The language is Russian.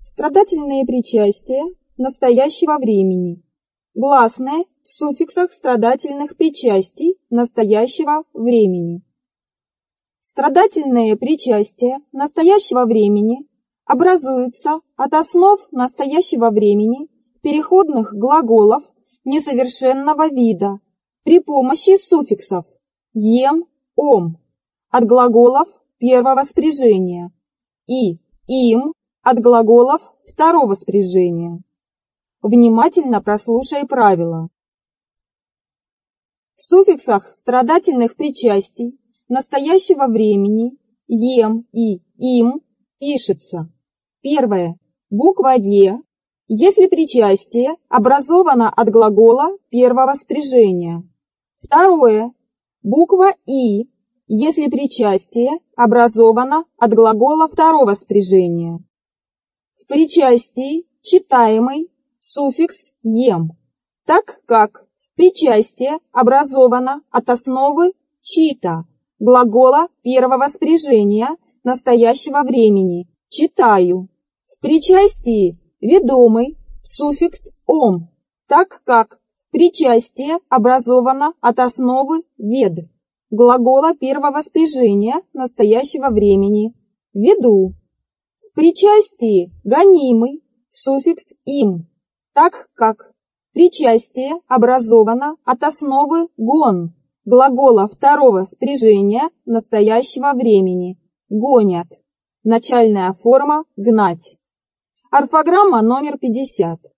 Страдательные причастия настоящего времени. Гласные в суффиксах страдательных причастий настоящего времени. Страдательные причастия настоящего времени образуются от основ настоящего времени переходных глаголов несовершенного вида при помощи суффиксов «ем», «ом» от глаголов первого спряжения и «им» от глаголов второго спряжения. Внимательно прослушай правила. В суффиксах страдательных причастий настоящего времени «ем» и «им» пишется: первое – буква «е», если причастие образовано от глагола первого спряжения. Второе – буква «и», если причастие образовано от глагола второго спряжения. В причастии читаемый суффикс «ем», так как причастие образовано от основы «чита», глагола первого спряжения настоящего времени «читаю». В причастии ведомый суффикс «ом», так как причастие образовано от основы «вед», глагола первого спряжения настоящего времени «веду». В причастии гонимый суффикс «им», так как причастие образовано от основы «гон», глагола второго спряжения настоящего времени «гонят», начальная форма «гнать». Орфограмма номер 50.